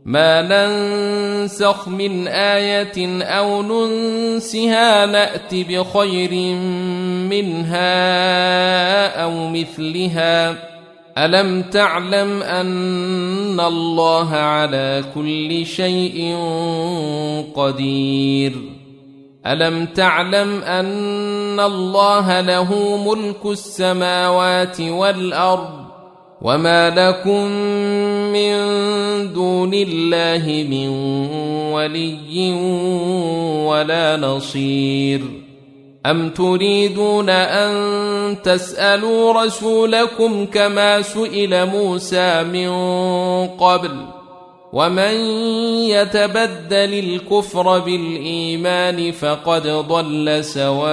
ما ننسخ من آية أو ننسها نأت بخير منها أو مثلها ألم تعلم أن الله على كل شيء قدير ألم تعلم أن الله له ملك السماوات والأرض وما لكم من دون الله من ولي ولا نصير أم تريدون أن تسألوا رسولكم كما سئل موسى من قبل ومن يتبدل الكفر بالإيمان فقد ضل سواء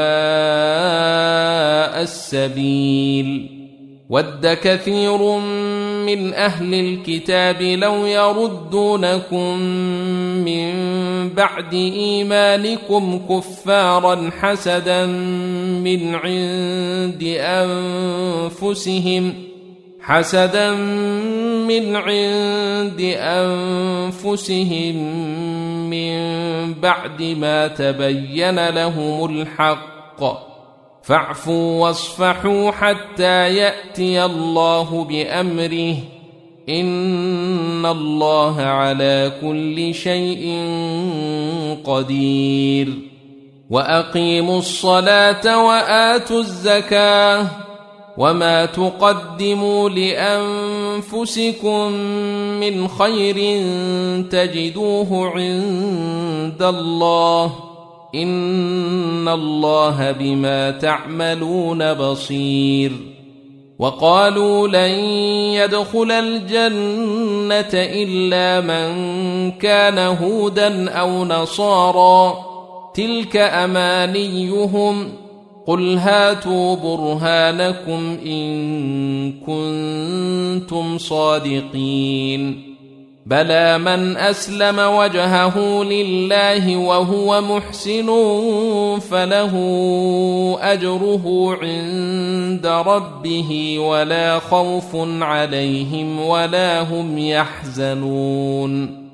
السبيل ود كثير من أهل الكتاب لو يردونكم من بعد إيمانكم كفارا حسدا من عند أنفسهم من بعد ما تبين لهم الحق فاعفوا واصفحوا حتى يأتي الله بأمره إن الله على كل شيء قدير وأقيموا الصلاة وآتوا الزكاة وما تقدموا لأنفسكم من خير تجدوه عند الله إن الله بما تعملون بصير وقالوا لن يدخل الجنة إلا من كان هودا أو نصارى تلك أمانيهم قل هاتوا برهانكم إن كنتم صادقين بلى من أسلم وجهه لله وهو محسن فله أجره عند ربه ولا خوف عليهم ولا هم يحزنون